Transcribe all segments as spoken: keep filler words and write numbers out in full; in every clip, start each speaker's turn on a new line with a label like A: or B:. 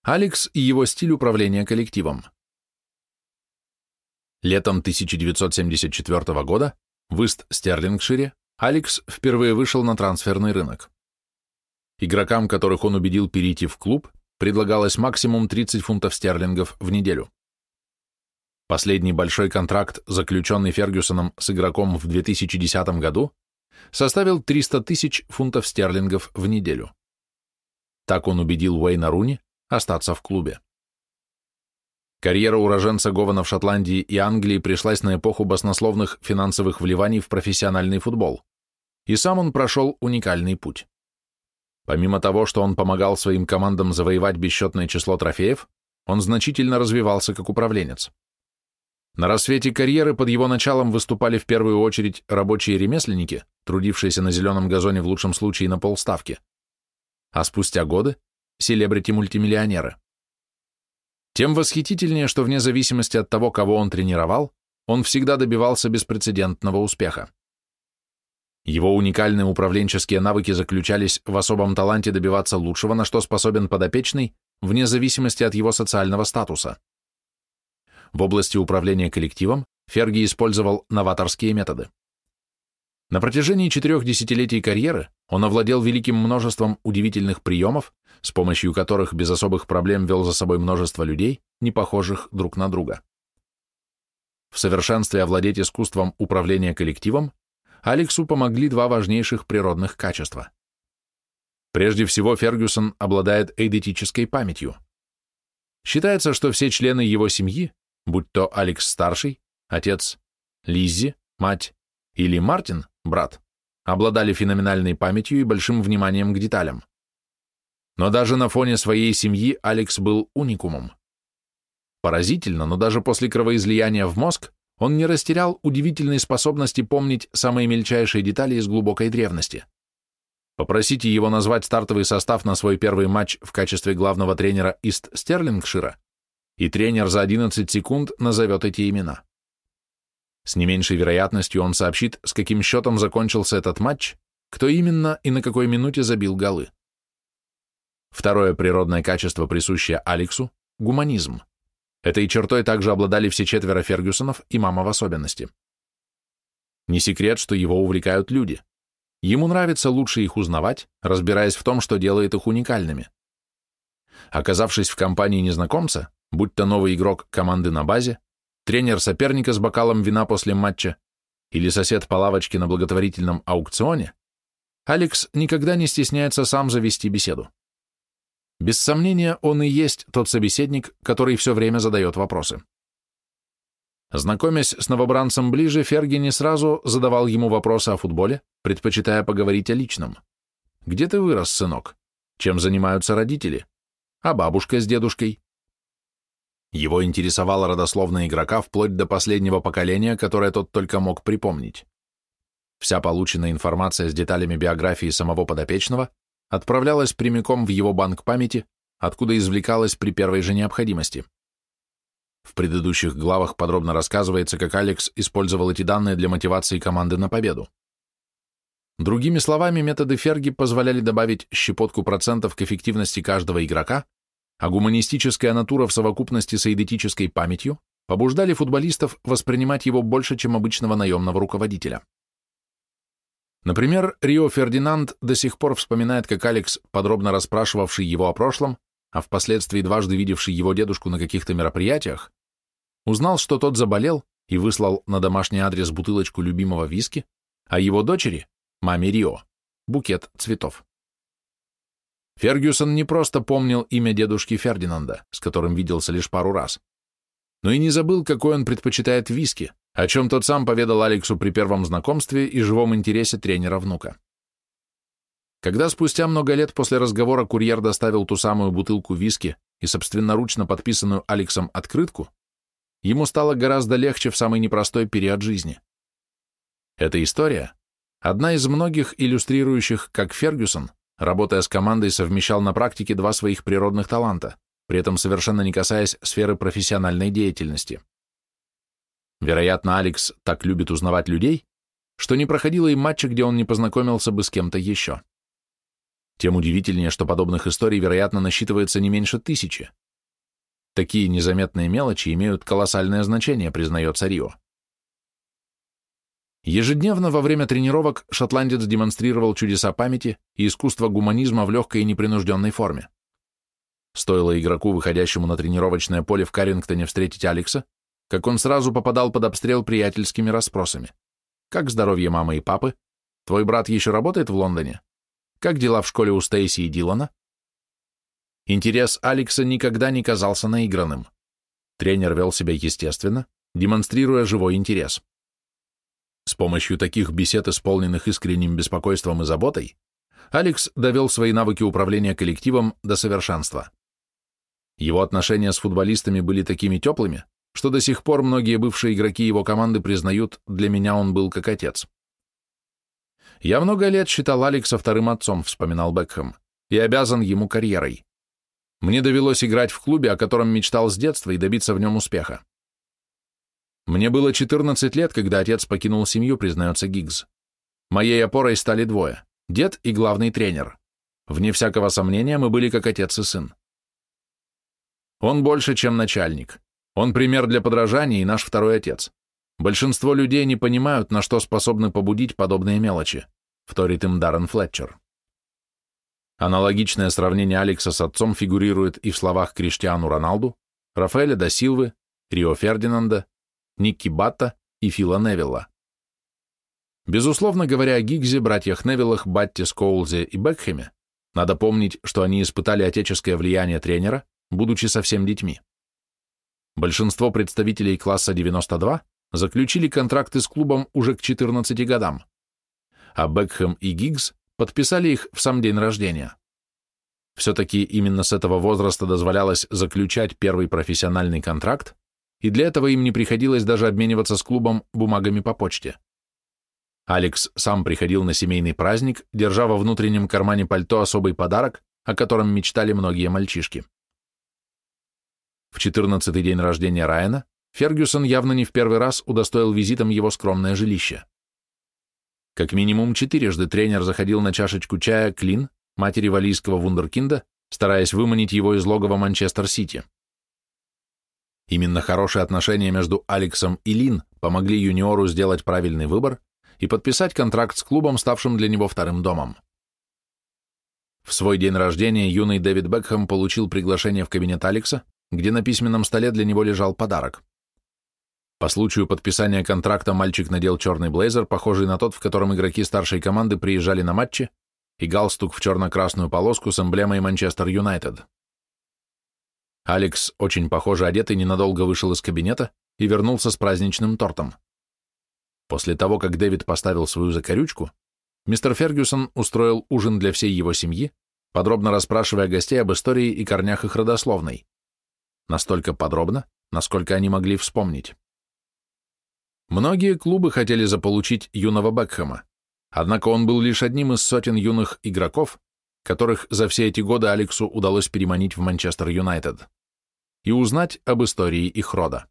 A: Алекс и его стиль управления коллективом. Летом тысяча девятьсот семьдесят четвёртого года в Ист-Стерлингшире Алекс впервые вышел на трансферный рынок. Игрокам, которых он убедил перейти в клуб, предлагалось максимум тридцать фунтов стерлингов в неделю. Последний большой контракт, заключенный Фергюсоном с игроком в две тысячи десятом году, составил триста тысяч фунтов стерлингов в неделю. Так он убедил Уэйна Руни остаться в клубе. Карьера уроженца Гована в Шотландии и Англии пришлась на эпоху баснословных финансовых вливаний в профессиональный футбол, и сам он прошел уникальный путь. Помимо того, что он помогал своим командам завоевать бесчетное число трофеев, он значительно развивался как управленец. На рассвете карьеры под его началом выступали в первую очередь рабочие ремесленники, трудившиеся на зеленом газоне в лучшем случае на полставки, а спустя годы – селебрити-мультимиллионеры. Тем восхитительнее, что вне зависимости от того, кого он тренировал, он всегда добивался беспрецедентного успеха. Его уникальные управленческие навыки заключались в особом таланте добиваться лучшего, на что способен подопечный, вне зависимости от его социального статуса. В области управления коллективом Ферги использовал новаторские методы. На протяжении четырех десятилетий карьеры он овладел великим множеством удивительных приемов, с помощью которых без особых проблем вел за собой множество людей, не похожих друг на друга. В совершенстве овладеть искусством управления коллективом Алексу помогли два важнейших природных качества. Прежде всего, Фергюсон обладает эйдетической памятью. Считается, что все члены его семьи, будь то Алекс-старший, отец, Лиззи, мать или Мартин, брат, обладали феноменальной памятью и большим вниманием к деталям. Но даже на фоне своей семьи Алекс был уникумом. Поразительно, но даже после кровоизлияния в мозг он не растерял удивительной способности помнить самые мельчайшие детали из глубокой древности. Попросите его назвать стартовый состав на свой первый матч в качестве главного тренера Ист-Стерлингшира, и тренер за одиннадцать секунд назовет эти имена. С не меньшей вероятностью он сообщит, с каким счетом закончился этот матч, кто именно и на какой минуте забил голы. Второе природное качество, присущее Алексу – гуманизм. Этой чертой также обладали все четверо Фергюсонов и мама в особенности. Не секрет, что его увлекают люди. Ему нравится лучше их узнавать, разбираясь в том, что делает их уникальными. Оказавшись в компании незнакомца, будь то новый игрок команды на базе, тренер соперника с бокалом вина после матча или сосед по лавочке на благотворительном аукционе, Алекс никогда не стесняется сам завести беседу. Без сомнения, он и есть тот собеседник, который все время задает вопросы. Знакомясь с новобранцем ближе, Ферги не сразу задавал ему вопросы о футболе, предпочитая поговорить о личном. «Где ты вырос, сынок? Чем занимаются родители? А бабушка с дедушкой?» Его интересовала родословная игрока вплоть до последнего поколения, которое тот только мог припомнить. Вся полученная информация с деталями биографии самого подопечного отправлялась прямиком в его банк памяти, откуда извлекалась при первой же необходимости. В предыдущих главах подробно рассказывается, как Алекс использовал эти данные для мотивации команды на победу. Другими словами, методы Ферги позволяли добавить щепотку процентов к эффективности каждого игрока, а гуманистическая натура в совокупности с эйдетической памятью побуждали футболистов воспринимать его больше, чем обычного наемного руководителя. Например, Рио Фердинанд до сих пор вспоминает, как Алекс, подробно расспрашивавший его о прошлом, а впоследствии дважды видевший его дедушку на каких-то мероприятиях, узнал, что тот заболел и выслал на домашний адрес бутылочку любимого виски, а его дочери, маме Рио, букет цветов. Фергюсон не просто помнил имя дедушки Фердинанда, с которым виделся лишь пару раз, но и не забыл, какой он предпочитает виски, о чем тот сам поведал Алексу при первом знакомстве и живом интересе тренера внука. Когда спустя много лет после разговора курьер доставил ту самую бутылку виски и собственноручно подписанную Алексом открытку, ему стало гораздо легче в самый непростой период жизни. Эта история – одна из многих, иллюстрирующих, как Фергюсон, работая с командой, совмещал на практике два своих природных таланта, при этом совершенно не касаясь сферы профессиональной деятельности. Вероятно, Алекс так любит узнавать людей, что не проходило и матча, где он не познакомился бы с кем-то еще. Тем удивительнее, что подобных историй, вероятно, насчитывается не меньше тысячи. Такие незаметные мелочи имеют колоссальное значение, признается Рио. Ежедневно во время тренировок шотландец демонстрировал чудеса памяти и искусство гуманизма в легкой и непринужденной форме. Стоило игроку, выходящему на тренировочное поле в Каррингтоне, встретить Алекса, как он сразу попадал под обстрел приятельскими расспросами. Как здоровье мамы и папы? Твой брат еще работает в Лондоне? Как дела в школе у Стейси и Дилана? Интерес Алекса никогда не казался наигранным. Тренер вел себя естественно, демонстрируя живой интерес. С помощью таких бесед, исполненных искренним беспокойством и заботой, Алекс довел свои навыки управления коллективом до совершенства. Его отношения с футболистами были такими теплыми, что до сих пор многие бывшие игроки его команды признают, для меня он был как отец. «Я много лет считал Алекса вторым отцом», — вспоминал Бекхэм, «и обязан ему карьерой. Мне довелось играть в клубе, о котором мечтал с детства, и добиться в нем успеха. Мне было четырнадцать лет, когда отец покинул семью», — признается Гиггс. «Моей опорой стали двое — дед и главный тренер. Вне всякого сомнения, мы были как отец и сын. Он больше, чем начальник. Он пример для подражания и наш второй отец. Большинство людей не понимают, на что способны побудить подобные мелочи», — вторит им Даррен Флетчер. Аналогичное сравнение Алекса с отцом фигурирует и в словах Криштиану Роналду, Рафаэля да Силвы, Рио Фердинанда, Никки Батта и Фила Невилла. Безусловно, говоря о Гиггсе, братьях Невиллах, Батте, Скоулзе и Бекхэме, надо помнить, что они испытали отеческое влияние тренера, будучи совсем детьми. Большинство представителей класса девяносто два заключили контракты с клубом уже к четырнадцати годам, а Бекхэм и Гиггс подписали их в сам день рождения. Все-таки именно с этого возраста дозволялось заключать первый профессиональный контракт, и для этого им не приходилось даже обмениваться с клубом бумагами по почте. Алекс сам приходил на семейный праздник, держа во внутреннем кармане пальто особый подарок, о котором мечтали многие мальчишки. В четырнадцатый день рождения Райана Фергюсон явно не в первый раз удостоил визитом его скромное жилище. Как минимум четырежды тренер заходил на чашечку чая к Лин, матери валлийского вундеркинда, стараясь выманить его из логова Манчестер-Сити. Именно хорошие отношения между Алексом и Лин помогли юниору сделать правильный выбор и подписать контракт с клубом, ставшим для него вторым домом. В свой день рождения юный Дэвид Бекхэм получил приглашение в кабинет Алекса, где на письменном столе для него лежал подарок. По случаю подписания контракта мальчик надел черный блейзер, похожий на тот, в котором игроки старшей команды приезжали на матчи, и галстук в черно-красную полоску с эмблемой Манчестер Юнайтед. Алекс, очень похоже одетый, ненадолго вышел из кабинета и вернулся с праздничным тортом. После того, как Дэвид поставил свою закорючку, мистер Фергюсон устроил ужин для всей его семьи, подробно расспрашивая гостей об истории и корнях их родословной. Настолько подробно, насколько они могли вспомнить. Многие клубы хотели заполучить юного Бекхэма, однако он был лишь одним из сотен юных игроков, которых за все эти годы Алексу удалось переманить в Манчестер Юнайтед и узнать об истории их рода.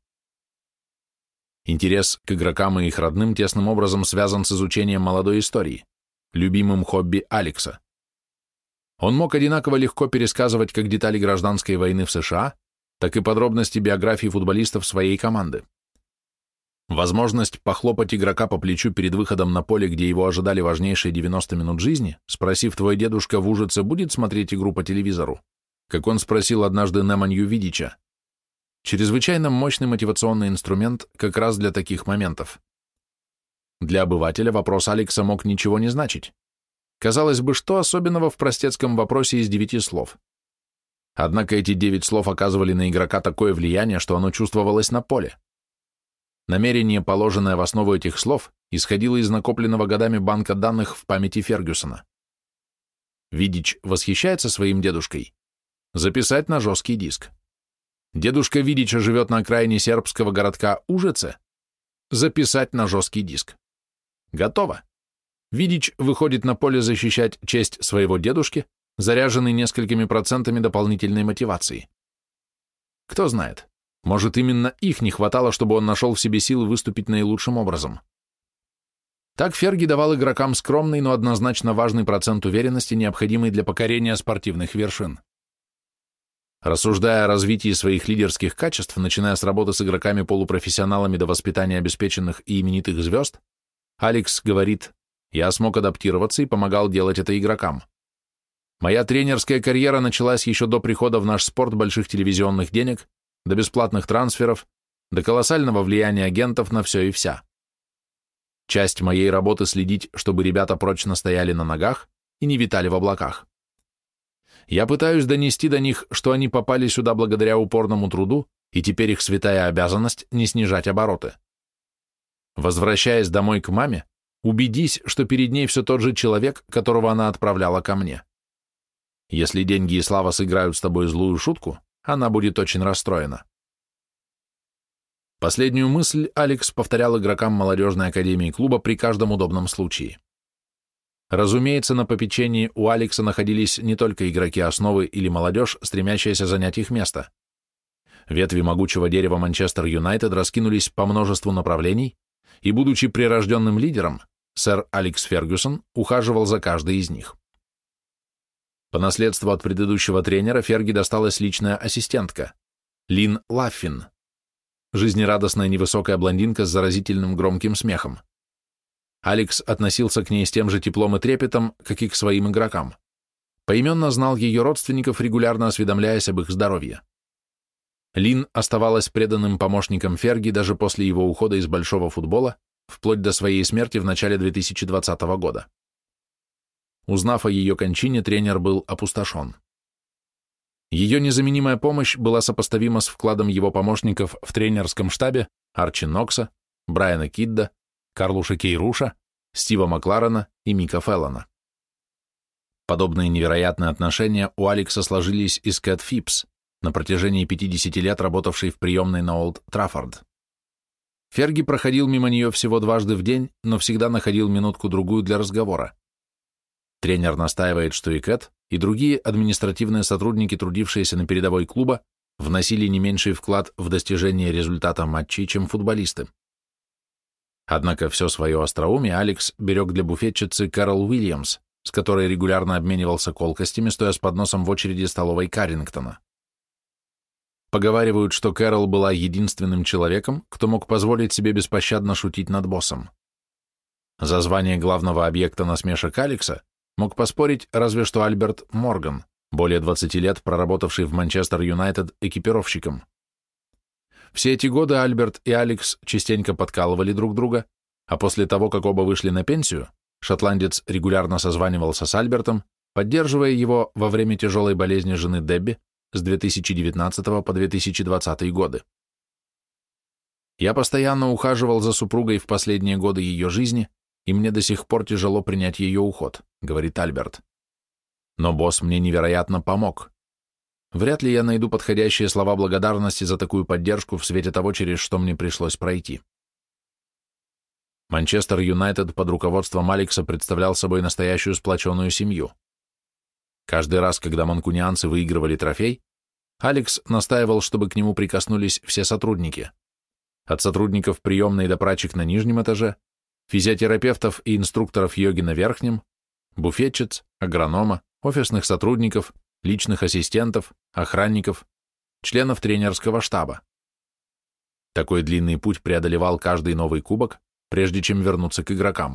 A: Интерес к игрокам и их родным тесным образом связан с изучением молодой истории, любимым хобби Алекса. Он мог одинаково легко пересказывать как детали гражданской войны в США, так и подробности биографии футболистов своей команды. Возможность похлопать игрока по плечу перед выходом на поле, где его ожидали важнейшие девяносто минут жизни, спросив, твой дедушка в Ужице будет смотреть игру по телевизору, как он спросил однажды Неманью Видича. Чрезвычайно мощный мотивационный инструмент как раз для таких моментов. Для обывателя вопрос Алекса мог ничего не значить. Казалось бы, что особенного в простецком вопросе из девяти слов? Однако эти девять слов оказывали на игрока такое влияние, что оно чувствовалось на поле. Намерение, положенное в основу этих слов, исходило из накопленного годами банка данных в памяти Фергюсона. Видич восхищается своим дедушкой? Записать на жесткий диск. Дедушка Видича живет на окраине сербского городка Ужице? Записать на жесткий диск. Готово. Видич выходит на поле защищать честь своего дедушки, заряженный несколькими процентами дополнительной мотивации. Кто знает, может, именно их не хватало, чтобы он нашел в себе силы выступить наилучшим образом. Так Ферги давал игрокам скромный, но однозначно важный процент уверенности, необходимый для покорения спортивных вершин. Рассуждая о развитии своих лидерских качеств, начиная с работы с игроками-полупрофессионалами до воспитания обеспеченных и именитых звезд, Алекс говорит: «Я смог адаптироваться и помогал делать это игрокам. Моя тренерская карьера началась еще до прихода в наш спорт больших телевизионных денег, до бесплатных трансферов, до колоссального влияния агентов на все и вся. Часть моей работы следить, чтобы ребята прочно стояли на ногах и не витали в облаках. Я пытаюсь донести до них, что они попали сюда благодаря упорному труду, и теперь их святая обязанность не снижать обороты. Возвращаясь домой к маме, убедись, что перед ней все тот же человек, которого она отправляла ко мне. Если деньги и слава сыграют с тобой злую шутку, она будет очень расстроена». Последнюю мысль Алекс повторял игрокам молодежной академии клуба при каждом удобном случае. Разумеется, на попечении у Алекса находились не только игроки основы или молодежь, стремящиеся занять их место. Ветви могучего дерева Манчестер Юнайтед раскинулись по множеству направлений, и, будучи прирожденным лидером, сэр Алекс Фергюсон ухаживал за каждой из них. По наследству от предыдущего тренера Ферги досталась личная ассистентка Лин Лаффин, жизнерадостная невысокая блондинка с заразительным громким смехом. Алекс относился к ней с тем же теплом и трепетом, как и к своим игрокам. Поименно знал ее родственников, регулярно осведомляясь об их здоровье. Лин оставалась преданным помощником Ферги даже после его ухода из большого футбола, вплоть до своей смерти в начале две тысячи двадцатого года. Узнав о ее кончине, тренер был опустошен. Ее незаменимая помощь была сопоставима с вкладом его помощников в тренерском штабе Арчи Нокса, Брайана Кидда, Карлуша Кейруша, Стива Макларена и Мика Феллона. Подобные невероятные отношения у Алекса сложились и с Кэт Фипс, на протяжении пятидесяти лет работавшей в приемной на Олд Траффорд. Ферги проходил мимо нее всего дважды в день, но всегда находил минутку-другую для разговора. Тренер настаивает, что и Кэт, и другие административные сотрудники, трудившиеся на передовой клуба, вносили не меньший вклад в достижение результата матчей, чем футболисты. Однако все свое остроумие Алекс берег для буфетчицы Кэрол Уильямс, с которой регулярно обменивался колкостями, стоя с подносом в очереди столовой Каррингтона. Поговаривают, что Кэрол была единственным человеком, кто мог позволить себе беспощадно шутить над боссом. За звание главного объекта насмешек Алекса мог поспорить разве что Альберт Морган, более двадцати лет проработавший в Манчестер Юнайтед экипировщиком. Все эти годы Альберт и Алекс частенько подкалывали друг друга, а после того, как оба вышли на пенсию, шотландец регулярно созванивался с Альбертом, поддерживая его во время тяжелой болезни жены Дебби с две тысячи девятнадцатого по две тысячи двадцатый годы. «Я постоянно ухаживал за супругой в последние годы ее жизни, и мне до сих пор тяжело принять ее уход», — говорит Альберт. «Но босс мне невероятно помог. Вряд ли я найду подходящие слова благодарности за такую поддержку в свете того, через что мне пришлось пройти». Манчестер Юнайтед под руководством Алекса представлял собой настоящую сплоченную семью. Каждый раз, когда манкунианцы выигрывали трофей, Алекс настаивал, чтобы к нему прикоснулись все сотрудники. От сотрудников приемной до прачек на нижнем этаже, физиотерапевтов и инструкторов йоги на верхнем, буфетчиц, агронома, офисных сотрудников, личных ассистентов, охранников, членов тренерского штаба. Такой длинный путь преодолевал каждый новый кубок, прежде чем вернуться к игрокам.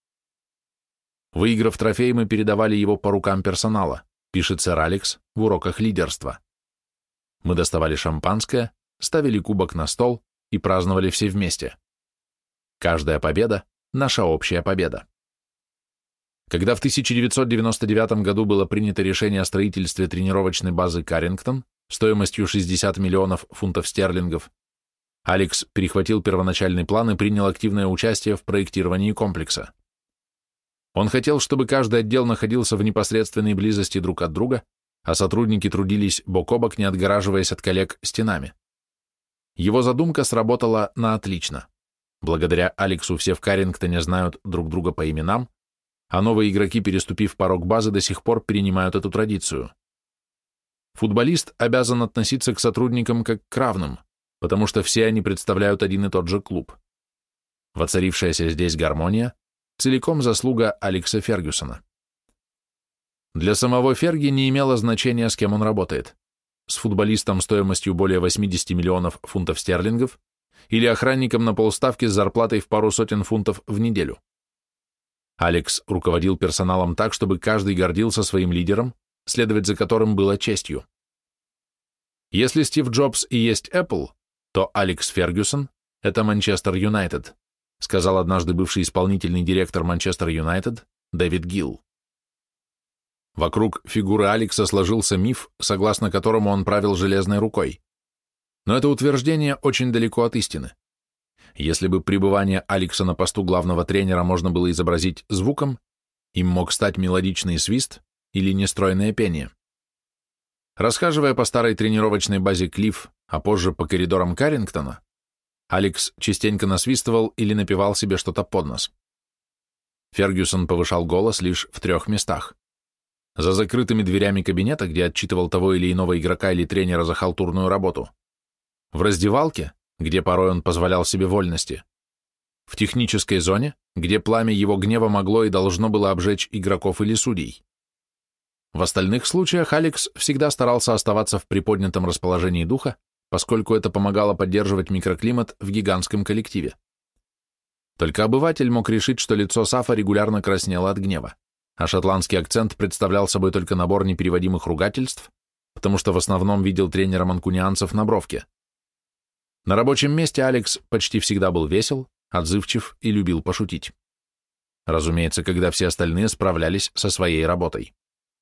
A: Выиграв трофей, мы передавали его по рукам персонала, пишет сэр Алекс в уроках лидерства. Мы доставали шампанское, ставили кубок на стол и праздновали все вместе. Каждая победа — наша общая победа. Когда в тысяча девятьсот девяносто девятом году было принято решение о строительстве тренировочной базы Каррингтон стоимостью шестьдесят миллионов фунтов стерлингов, Алекс перехватил первоначальный план и принял активное участие в проектировании комплекса. Он хотел, чтобы каждый отдел находился в непосредственной близости друг от друга, а сотрудники трудились бок о бок, не отгораживаясь от коллег стенами. Его задумка сработала на отлично. Благодаря Алексу все в Каррингтоне знают друг друга по именам, а новые игроки, переступив порог базы, до сих пор перенимают эту традицию. Футболист обязан относиться к сотрудникам как к равным, потому что все они представляют один и тот же клуб. Воцарившаяся здесь гармония целиком заслуга Алекса Фергюсона. Для самого Ферги не имело значения, с кем он работает. С футболистом стоимостью более восьмидесяти миллионов фунтов стерлингов или охранником на полставки с зарплатой в пару сотен фунтов в неделю. Алекс руководил персоналом так, чтобы каждый гордился своим лидером, следовать за которым было честью. Если Стив Джобс и есть Apple, то Алекс Фергюсон – это Манчестер Юнайтед, сказал однажды бывший исполнительный директор Манчестер Юнайтед Дэвид Гилл. Вокруг фигуры Алекса сложился миф, согласно которому он правил железной рукой. Но это утверждение очень далеко от истины. Если бы пребывание Алекса на посту главного тренера можно было изобразить звуком, им мог стать мелодичный свист или нестройное пение. Расхаживая по старой тренировочной базе Клифф, а позже по коридорам Каррингтона, Алекс частенько насвистывал или напевал себе что-то под нос. Фергюсон повышал голос лишь в трех местах. За закрытыми дверями кабинета, где отчитывал того или иного игрока или тренера за халтурную работу. В раздевалке, где порой он позволял себе вольности. В технической зоне, где пламя его гнева могло и должно было обжечь игроков или судей. В остальных случаях Алекс всегда старался оставаться в приподнятом расположении духа, поскольку это помогало поддерживать микроклимат в гигантском коллективе. Только обыватель мог решить, что лицо Сафа регулярно краснело от гнева, а шотландский акцент представлял собой только набор непереводимых ругательств, потому что в основном видел тренера манкунианцев на бровке. На рабочем месте Алекс почти всегда был весел, отзывчив и любил пошутить. Разумеется, когда все остальные справлялись со своей работой.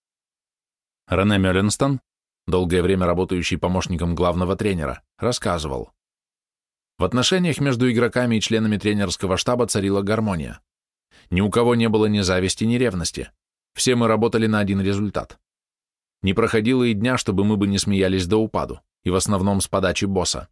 A: Рене Мёлленстон, долгое время работающий помощником главного тренера, рассказывал. В отношениях между игроками и членами тренерского штаба царила гармония. Ни у кого не было ни зависти, ни ревности. Все мы работали на один результат. Не проходило и дня, чтобы мы бы не смеялись до упаду, и в основном с подачи босса.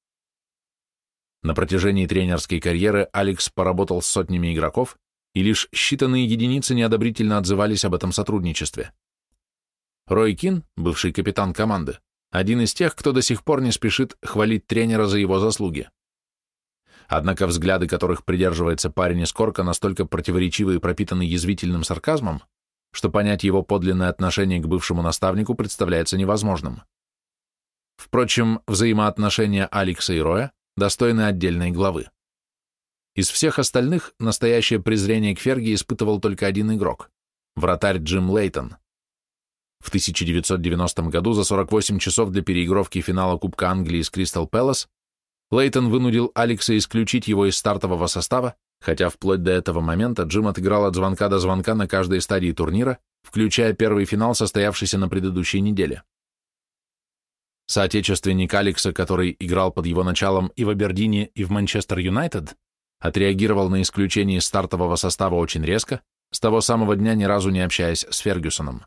A: На протяжении тренерской карьеры Алекс поработал с сотнями игроков, и лишь считанные единицы неодобрительно отзывались об этом сотрудничестве. Рой Кин, бывший капитан команды, один из тех, кто до сих пор не спешит хвалить тренера за его заслуги. Однако взгляды, которых придерживается парень из Корка, настолько противоречивы и пропитаны язвительным сарказмом, что понять его подлинное отношение к бывшему наставнику представляется невозможным. Впрочем, взаимоотношения Алекса и Роя достойны отдельной главы. Из всех остальных настоящее презрение к Ферги испытывал только один игрок – вратарь Джим Лейтон. В тысяча девятьсот девяностом году за сорок восемь часов для переигровки финала Кубка Англии с Кристал Пэлас Лейтон вынудил Алекса исключить его из стартового состава, хотя вплоть до этого момента Джим отыграл от звонка до звонка на каждой стадии турнира, включая первый финал, состоявшийся на предыдущей неделе. Соотечественник Алекса, который играл под его началом и в Абердине, и в Манчестер Юнайтед, отреагировал на исключение из стартового состава очень резко, с того самого дня ни разу не общаясь с Фергюсоном.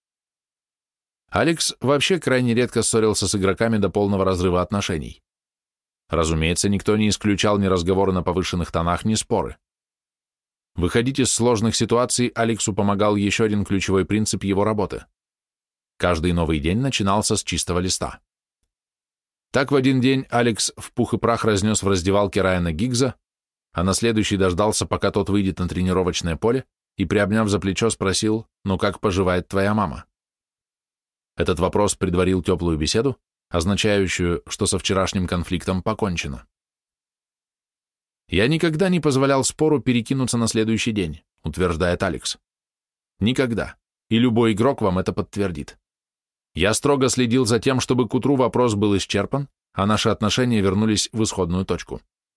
A: Алекс вообще крайне редко ссорился с игроками до полного разрыва отношений. Разумеется, никто не исключал ни разговоры на повышенных тонах, ни споры. Выходить из сложных ситуаций Алексу помогал еще один ключевой принцип его работы. Каждый новый день начинался с чистого листа. Так в один день Алекс в пух и прах разнес в раздевалке Райана Гиггза, а на следующий дождался, пока тот выйдет на тренировочное поле, и, приобняв за плечо, спросил: «Ну как поживает твоя мама?» Этот вопрос предварил теплую беседу, означающую, что со вчерашним конфликтом покончено. «Я никогда не позволял спору перекинуться на следующий день», утверждает Алекс. «Никогда. И любой игрок вам это подтвердит. Я строго следил за тем, чтобы к утру вопрос был исчерпан, а наши отношения вернулись в исходную точку».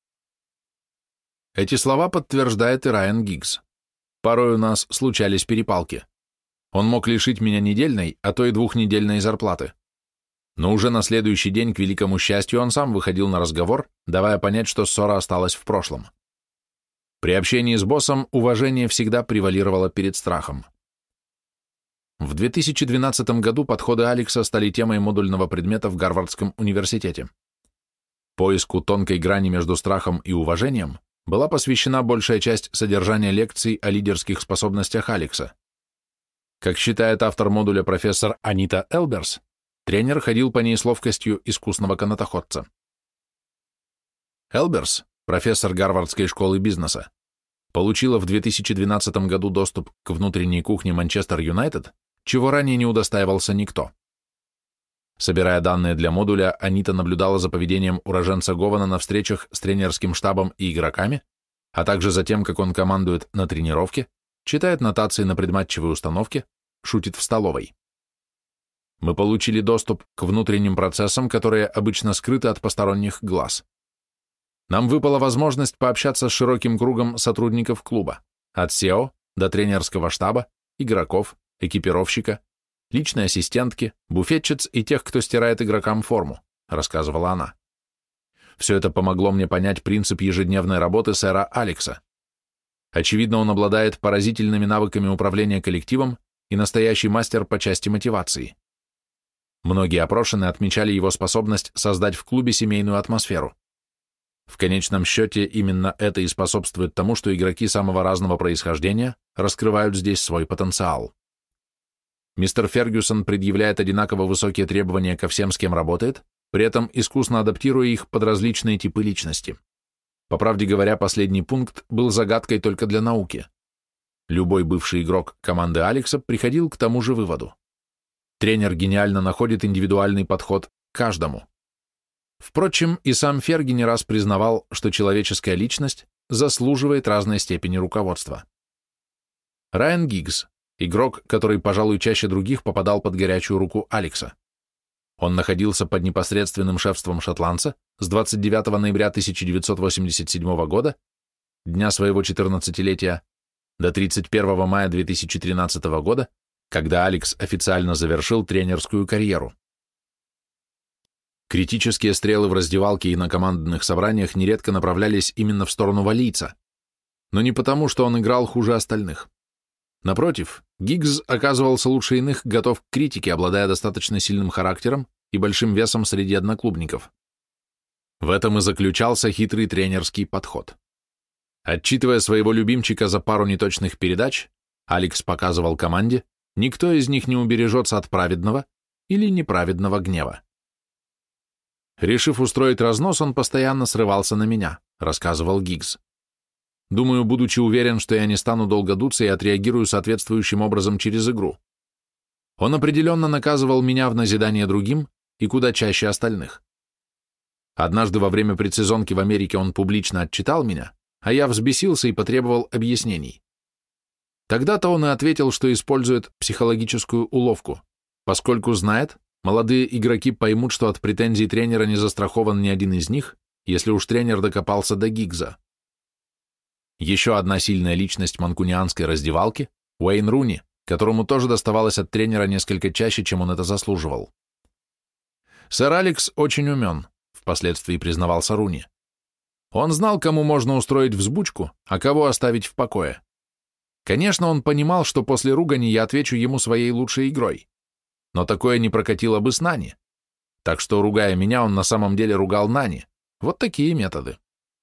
A: Эти слова подтверждает и Райан Гиггз. «Порой у нас случались перепалки. Он мог лишить меня недельной, а то и двухнедельной зарплаты. Но уже на следующий день, к великому счастью, он сам выходил на разговор, давая понять, что ссора осталась в прошлом. При общении с боссом уважение всегда превалировало перед страхом». В две тысячи двенадцатом году подходы Алекса стали темой модульного предмета в Гарвардском университете. Поиску тонкой грани между страхом и уважением была посвящена большая часть содержания лекций о лидерских способностях Алекса. Как считает автор модуля профессор Анита Элберс, тренер ходил по ней с ловкостью искусного канатоходца. Элберс, профессор Гарвардской школы бизнеса, получила в две тысячи двенадцатом году доступ к внутренней кухне Манчестер Юнайтед, чего ранее не удостаивался никто. Собирая данные для модуля, Анита наблюдала за поведением уроженца Гована на встречах с тренерским штабом и игроками, а также за тем, как он командует на тренировке, читает нотации на предматчевой установке, шутит в столовой. Мы получили доступ к внутренним процессам, которые обычно скрыты от посторонних глаз. Нам выпала возможность пообщаться с широким кругом сотрудников клуба, от сео до тренерского штаба, игроков, экипировщика, личной ассистентки, буфетчиц и тех, кто стирает игрокам форму, рассказывала она. Все это помогло мне понять принцип ежедневной работы сэра Алекса. Очевидно, он обладает поразительными навыками управления коллективом и настоящий мастер по части мотивации. Многие опрошенные отмечали его способность создать в клубе семейную атмосферу. В конечном счете, именно это и способствует тому, что игроки самого разного происхождения раскрывают здесь свой потенциал. Мистер Фергюсон предъявляет одинаково высокие требования ко всем, с кем работает, при этом искусно адаптируя их под различные типы личности. По правде говоря, последний пункт был загадкой только для науки. Любой бывший игрок команды Алекса приходил к тому же выводу. Тренер гениально находит индивидуальный подход к каждому. Впрочем, и сам Ферги не раз признавал, что человеческая личность заслуживает разной степени руководства. Райан Гиггс, игрок, который, пожалуй, чаще других попадал под горячую руку Алекса. Он находился под непосредственным шефством шотландца с двадцать девятого ноября тысяча девятьсот восемьдесят седьмого года, дня своего четырнадцатилетия, до тридцать первого мая две тысячи тринадцатого года, когда Алекс официально завершил тренерскую карьеру. Критические стрелы в раздевалке и на командных собраниях нередко направлялись именно в сторону валийца, но не потому, что он играл хуже остальных. Напротив, Гиггс оказывался лучше иных готов к критике, обладая достаточно сильным характером и большим весом среди одноклубников. В этом и заключался хитрый тренерский подход. Отчитывая своего любимчика за пару неточных передач, Алекс показывал команде, никто из них не убережется от праведного или неправедного гнева. Решив устроить разнос, он постоянно срывался на меня, рассказывал Гиггс. Думаю, будучи уверен, что я не стану долго дуться и отреагирую соответствующим образом через игру. Он определенно наказывал меня в назидание другим и куда чаще остальных. Однажды во время предсезонки в Америке он публично отчитал меня, а я взбесился и потребовал объяснений. Тогда-то он и ответил, что использует психологическую уловку, поскольку знает, молодые игроки поймут, что от претензий тренера не застрахован ни один из них, если уж тренер докопался до Гиггса. Еще одна сильная личность манкунианской раздевалки – Уэйн Руни, которому тоже доставалось от тренера несколько чаще, чем он это заслуживал. Сэр Алекс очень умен, впоследствии признавался Руни. Он знал, кому можно устроить взбучку, а кого оставить в покое. Конечно, он понимал, что после ругани я отвечу ему своей лучшей игрой. Но такое не прокатило бы с Нани. Так что, ругая меня, он на самом деле ругал Нани. Вот такие методы.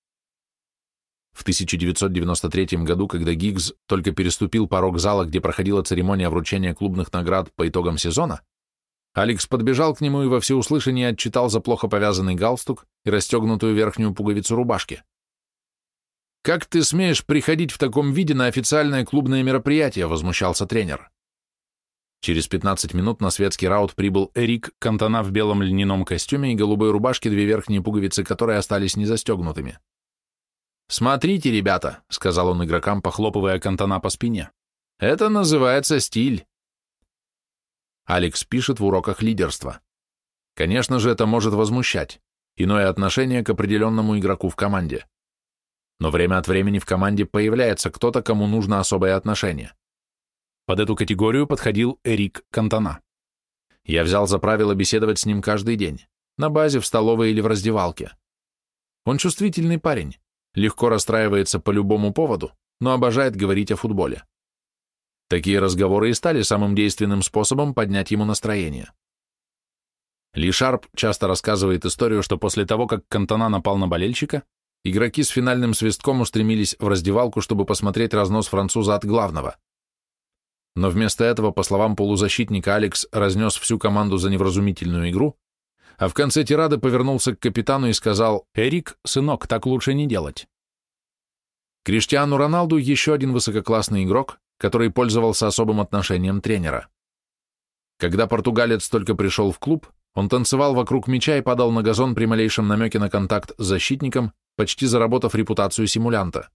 A: В тысяча девятьсот девяносто третьем году, когда Гиггс только переступил порог зала, где проходила церемония вручения клубных наград по итогам сезона, Алекс подбежал к нему и во всеуслышание отчитал за плохо повязанный галстук и расстегнутую верхнюю пуговицу рубашки. «Как ты смеешь приходить в таком виде на официальное клубное мероприятие?» — возмущался тренер. Через пятнадцать минут на светский раут прибыл Эрик Кантона в белом льняном костюме и голубой рубашке, две верхние пуговицы которой остались незастегнутыми. «Смотрите, ребята», — сказал он игрокам, похлопывая Кантона по спине. «Это называется стиль». Алекс пишет в уроках лидерства. Конечно же, это может возмущать. Иное отношение к определенному игроку в команде. Но время от времени в команде появляется кто-то, кому нужно особое отношение. Под эту категорию подходил Эрик Кантона. Я взял за правило беседовать с ним каждый день, на базе, в столовой или в раздевалке. Он чувствительный парень, легко расстраивается по любому поводу, но обожает говорить о футболе. Такие разговоры и стали самым действенным способом поднять ему настроение. Ли Шарп часто рассказывает историю, что после того, как Кантона напал на болельщика, игроки с финальным свистком устремились в раздевалку, чтобы посмотреть разнос француза от главного. Но вместо этого, по словам полузащитника, Алекс разнес всю команду за невразумительную игру, а в конце тирады повернулся к капитану и сказал: «Эрик, сынок, так лучше не делать». Криштиану Роналду еще один высококлассный игрок, который пользовался особым отношением тренера. Когда португалец только пришел в клуб, он танцевал вокруг мяча и падал на газон при малейшем намеке на контакт с защитником, почти заработав репутацию симулянта.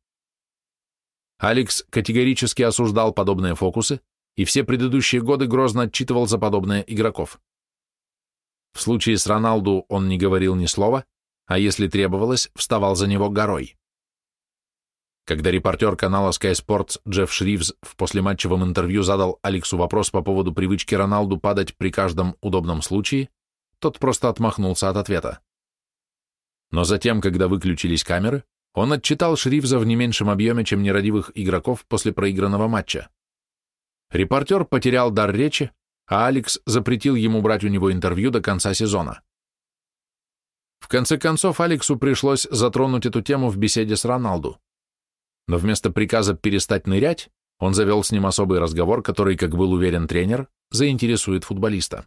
A: Алекс категорически осуждал подобные фокусы и все предыдущие годы грозно отчитывал за подобные игроков. В случае с Роналду он не говорил ни слова, а если требовалось, вставал за него горой. Когда репортер канала Sky Sports Джефф Шривз в послематчевом интервью задал Алексу вопрос по поводу привычки Роналду падать при каждом удобном случае, тот просто отмахнулся от ответа. Но затем, когда выключились камеры, он отчитал Шривза в не меньшем объеме, чем нерадивых игроков после проигранного матча. Репортер потерял дар речи, а Алекс запретил ему брать у него интервью до конца сезона. В конце концов, Алексу пришлось затронуть эту тему в беседе с Роналду. Но вместо приказа перестать нырять, он завел с ним особый разговор, который, как был уверен тренер, заинтересует футболиста.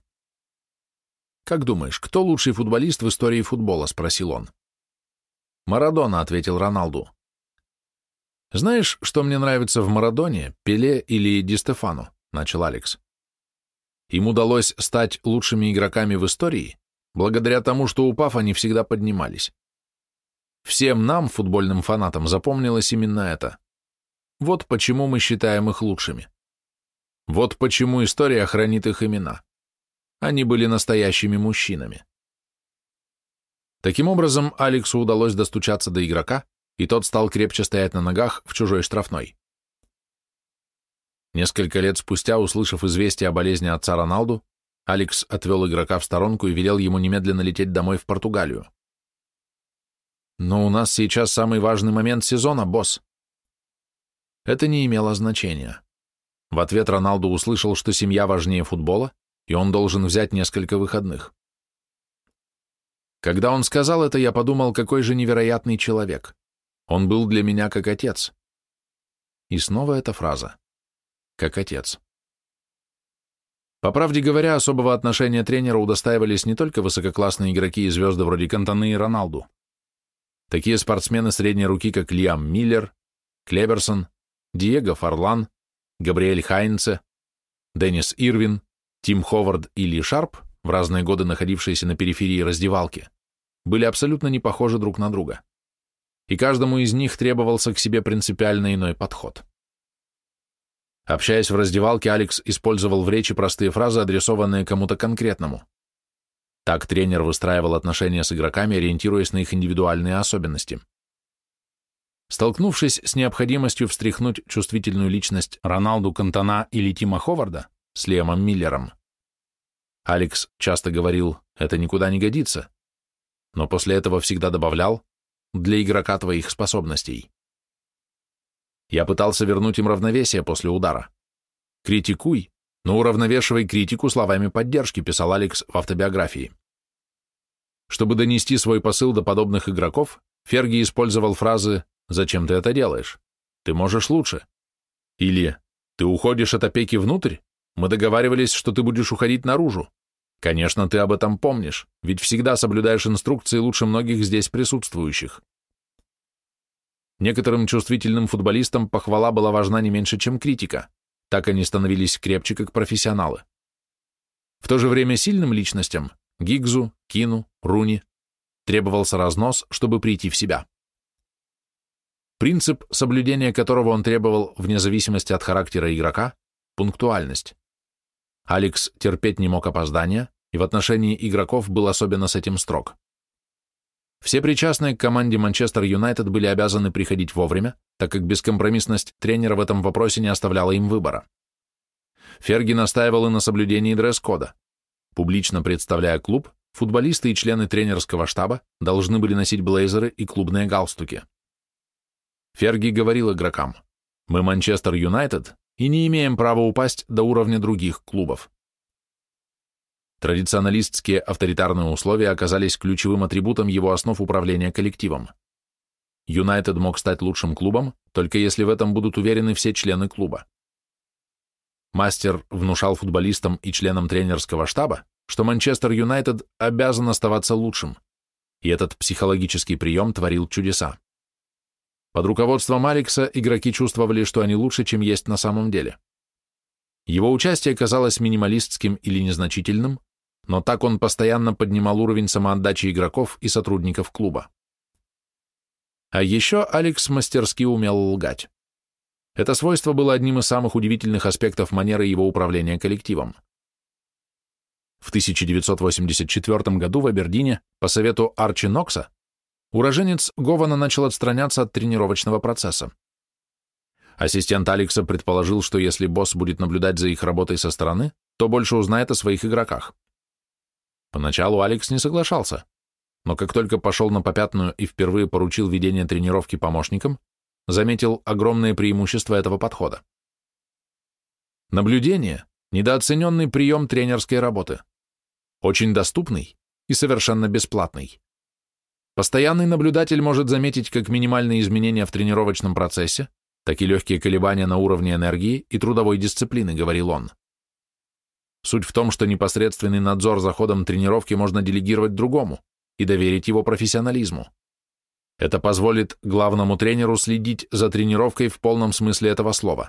A: «Как думаешь, кто лучший футболист в истории футбола?» — спросил он. «Марадона», — ответил Роналду. «Знаешь, что мне нравится в Марадоне, Пеле или Ди Стефано?» — начал Алекс. «Им удалось стать лучшими игроками в истории, благодаря тому, что, упав, они всегда поднимались. Всем нам, футбольным фанатам, запомнилось именно это. Вот почему мы считаем их лучшими. Вот почему история хранит их имена. Они были настоящими мужчинами». Таким образом, Алексу удалось достучаться до игрока, и тот стал крепче стоять на ногах в чужой штрафной. Несколько лет спустя, услышав известие о болезни отца Роналду, Алекс отвел игрока в сторонку и велел ему немедленно лететь домой в Португалию. «Но у нас сейчас самый важный момент сезона, босс». Это не имело значения. В ответ Роналду услышал, что семья важнее футбола, и он должен взять несколько выходных. Когда он сказал это, я подумал, какой же невероятный человек. Он был для меня как отец. И снова эта фраза. Как отец. По правде говоря, особого отношения тренера удостаивались не только высококлассные игроки и звезды вроде Кантаны и Роналду. Такие спортсмены средней руки, как Лиам Миллер, Клеберсон, Диего Форлан, Габриэль Хайнце, Деннис Ирвин, Тим Ховард и Ли Шарп, в разные годы находившиеся на периферии раздевалки, были абсолютно не похожи друг на друга. И каждому из них требовался к себе принципиально иной подход. Общаясь в раздевалке, Алекс использовал в речи простые фразы, адресованные кому-то конкретному. Так тренер выстраивал отношения с игроками, ориентируясь на их индивидуальные особенности. Столкнувшись с необходимостью встряхнуть чувствительную личность Роналду, Кантана или Тима Ховарда с Лиамом Миллером, Алекс часто говорил: «Это никуда не годится», но после этого всегда добавлял: «для игрока твоих способностей». Я пытался вернуть им равновесие после удара. «Критикуй, но уравновешивай критику словами поддержки», писал Алекс в автобиографии. Чтобы донести свой посыл до подобных игроков, Ферги использовал фразы «Зачем ты это делаешь? Ты можешь лучше». Или «Ты уходишь от опеки внутрь? Мы договаривались, что ты будешь уходить наружу. Конечно, ты об этом помнишь, ведь всегда соблюдаешь инструкции лучше многих здесь присутствующих». Некоторым чувствительным футболистам похвала была важна не меньше, чем критика. Так они становились крепче, как профессионалы. В то же время сильным личностям – Гиггсу, Кину, Руни – требовался разнос, чтобы прийти в себя. Принцип, соблюдения которого он требовал вне зависимости от характера игрока – пунктуальность. Алекс терпеть не мог опоздания, и в отношении игроков был особенно с этим строг. Все причастные к команде Манчестер Юнайтед были обязаны приходить вовремя, так как бескомпромиссность тренера в этом вопросе не оставляла им выбора. Ферги настаивал и на соблюдении дресс-кода. Публично представляя клуб, футболисты и члены тренерского штаба должны были носить блейзеры и клубные галстуки. Ферги говорил игрокам: «Мы Манчестер Юнайтед и не имеем права упасть до уровня других клубов». Традиционалистские авторитарные условия оказались ключевым атрибутом его основ управления коллективом. Юнайтед мог стать лучшим клубом, только если в этом будут уверены все члены клуба. Мастер внушал футболистам и членам тренерского штаба, что Манчестер Юнайтед обязан оставаться лучшим, и этот психологический прием творил чудеса. Под руководством Алекса игроки чувствовали, что они лучше, чем есть на самом деле. Его участие казалось минималистским или незначительным, но так он постоянно поднимал уровень самоотдачи игроков и сотрудников клуба. А еще Алекс мастерски умел лгать. Это свойство было одним из самых удивительных аспектов манеры его управления коллективом. В тысяча девятьсот восемьдесят четвёртом году в Абердине по совету Арчи Нокса уроженец Гована начал отстраняться от тренировочного процесса. Ассистент Алекса предположил, что если босс будет наблюдать за их работой со стороны, то больше узнает о своих игроках. Поначалу Алекс не соглашался, но как только пошел на попятную и впервые поручил ведение тренировки помощникам, заметил огромное преимущество этого подхода. Наблюдение – недооцененный прием тренерской работы, очень доступный и совершенно бесплатный. Постоянный наблюдатель может заметить как минимальные изменения в тренировочном процессе, так и легкие колебания на уровне энергии и трудовой дисциплины, говорил он. Суть в том, что непосредственный надзор за ходом тренировки можно делегировать другому и доверить его профессионализму. Это позволит главному тренеру следить за тренировкой в полном смысле этого слова.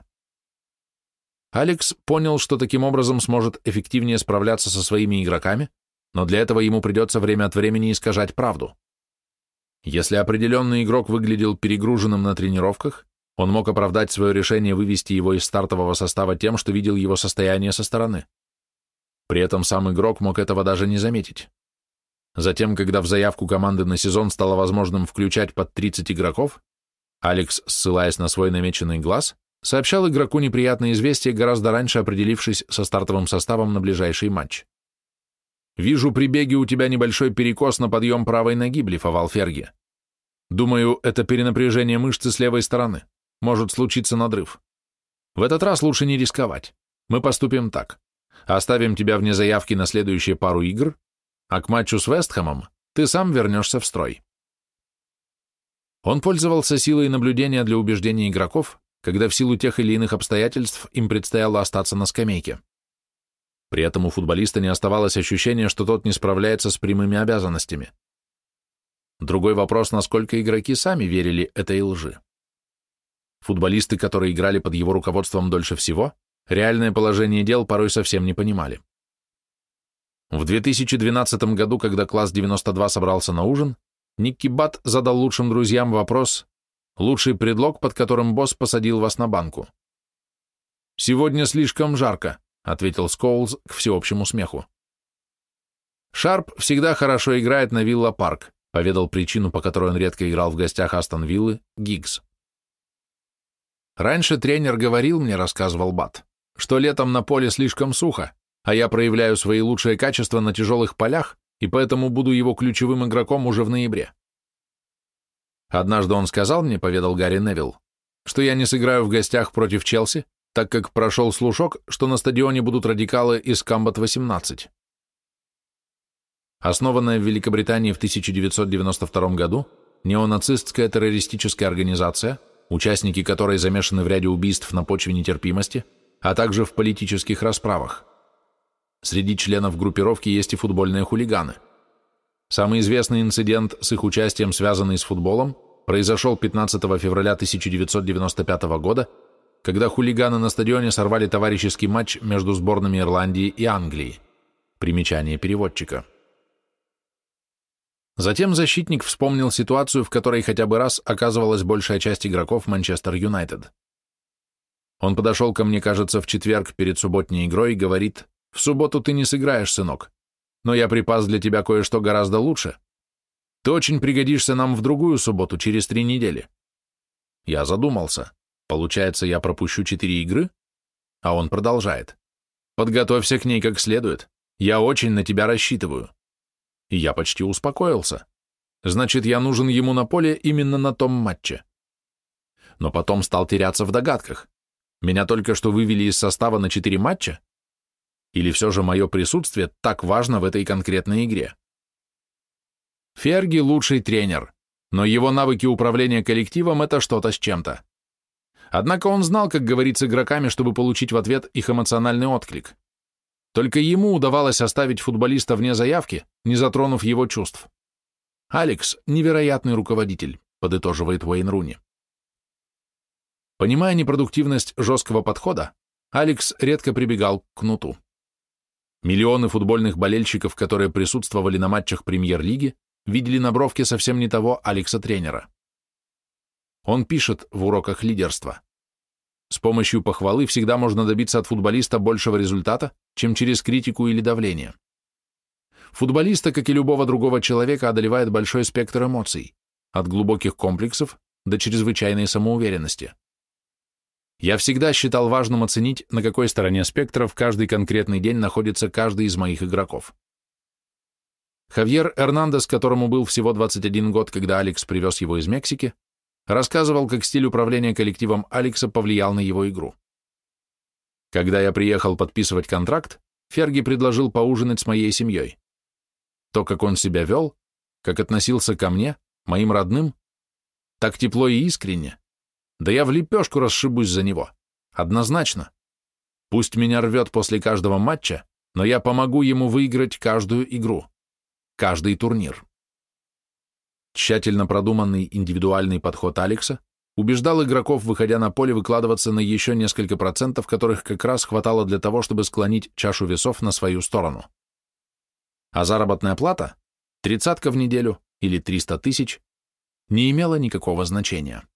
A: Алекс понял, что таким образом сможет эффективнее справляться со своими игроками, но для этого ему придется время от времени искажать правду. Если определенный игрок выглядел перегруженным на тренировках, он мог оправдать свое решение вывести его из стартового состава тем, что видел его состояние со стороны. При этом сам игрок мог этого даже не заметить. Затем, когда в заявку команды на сезон стало возможным включать под тридцать игроков, Алекс, ссылаясь на свой намеченный глаз, сообщал игроку неприятное известие, гораздо раньше определившись со стартовым составом на ближайший матч. «Вижу при беге у тебя небольшой перекос на подъем правой ноги», — блефовал Ферги. «Думаю, это перенапряжение мышцы с левой стороны. Может случиться надрыв. В этот раз лучше не рисковать. Мы поступим так. Оставим тебя вне заявки на следующие пару игр, а к матчу с Вестхэмом ты сам вернешься в строй». Он пользовался силой наблюдения для убеждения игроков, когда в силу тех или иных обстоятельств им предстояло остаться на скамейке. При этом у футболиста не оставалось ощущения, что тот не справляется с прямыми обязанностями. Другой вопрос, насколько игроки сами верили этой лжи. Футболисты, которые играли под его руководством дольше всего, реальное положение дел порой совсем не понимали. В две тысячи двенадцатом году, когда класс девяносто два собрался на ужин, Никки Бат задал лучшим друзьям вопрос: лучший предлог, под которым босс посадил вас на банку. «Сегодня слишком жарко», — ответил Скоулз к всеобщему смеху. «Шарп всегда хорошо играет на Вилла Парк», — поведал причину, по которой он редко играл в гостях Астон Виллы, Гиггс. «Раньше тренер говорил мне, — рассказывал Бат, — что летом на поле слишком сухо, а я проявляю свои лучшие качества на тяжелых полях, и поэтому буду его ключевым игроком уже в ноябре. Однажды он сказал мне, — поведал Гарри Невилл, — что я не сыграю в гостях против Челси, так как прошел слушок, что на стадионе будут радикалы из Камбат восемнадцать. Основанная в Великобритании в тысяча девятьсот девяносто втором году, неонацистская террористическая организация, участники которой замешаны в ряде убийств на почве нетерпимости, а также в политических расправах. Среди членов группировки есть и футбольные хулиганы. Самый известный инцидент с их участием, связанный с футболом, произошел пятнадцатого февраля тысяча девятьсот девяносто пятого года, когда хулиганы на стадионе сорвали товарищеский матч между сборными Ирландии и Англии. Примечание переводчика. Затем защитник вспомнил ситуацию, в которой хотя бы раз оказывалась большая часть игроков Манчестер Юнайтед. Он подошел ко мне, кажется, в четверг перед субботней игрой и говорит: «В субботу ты не сыграешь, сынок, но я припас для тебя кое-что гораздо лучше. Ты очень пригодишься нам в другую субботу, через три недели». Я задумался. Получается, я пропущу четыре игры? А он продолжает: «Подготовься к ней как следует. Я очень на тебя рассчитываю». И я почти успокоился. Значит, я нужен ему на поле именно на том матче. Но потом стал теряться в догадках. Меня только что вывели из состава на четыре матча? Или все же мое присутствие так важно в этой конкретной игре? Ферги лучший тренер, но его навыки управления коллективом — это что-то с чем-то. Однако он знал, как говорить с игроками, чтобы получить в ответ их эмоциональный отклик. Только ему удавалось оставить футболиста вне заявки, не затронув его чувств. «Алекс — невероятный руководитель», — подытоживает Уэйн Руни. Понимая непродуктивность жесткого подхода, Алекс редко прибегал к кнуту. Миллионы футбольных болельщиков, которые присутствовали на матчах премьер-лиги, видели на бровке совсем не того Алекса-тренера. Он пишет в уроках лидерства: с помощью похвалы всегда можно добиться от футболиста большего результата, чем через критику или давление. Футболиста, как и любого другого человека, одолевает большой спектр эмоций, от глубоких комплексов до чрезвычайной самоуверенности. Я всегда считал важным оценить, на какой стороне спектра в каждый конкретный день находится каждый из моих игроков. Хавьер Эрнандес, которому был всего двадцать один год, когда Алекс привез его из Мексики, рассказывал, как стиль управления коллективом Алекса повлиял на его игру. Когда я приехал подписывать контракт, Ферги предложил поужинать с моей семьей. То, как он себя вел, как относился ко мне, моим родным, так тепло и искренне. Да я в лепешку расшибусь за него. Однозначно. Пусть меня рвет после каждого матча, но я помогу ему выиграть каждую игру, каждый турнир. Тщательно продуманный индивидуальный подход Алекса убеждал игроков, выходя на поле, выкладываться на еще несколько процентов, которых как раз хватало для того, чтобы склонить чашу весов на свою сторону. А заработная плата, тридцатка в неделю или триста тысяч, не имела никакого значения.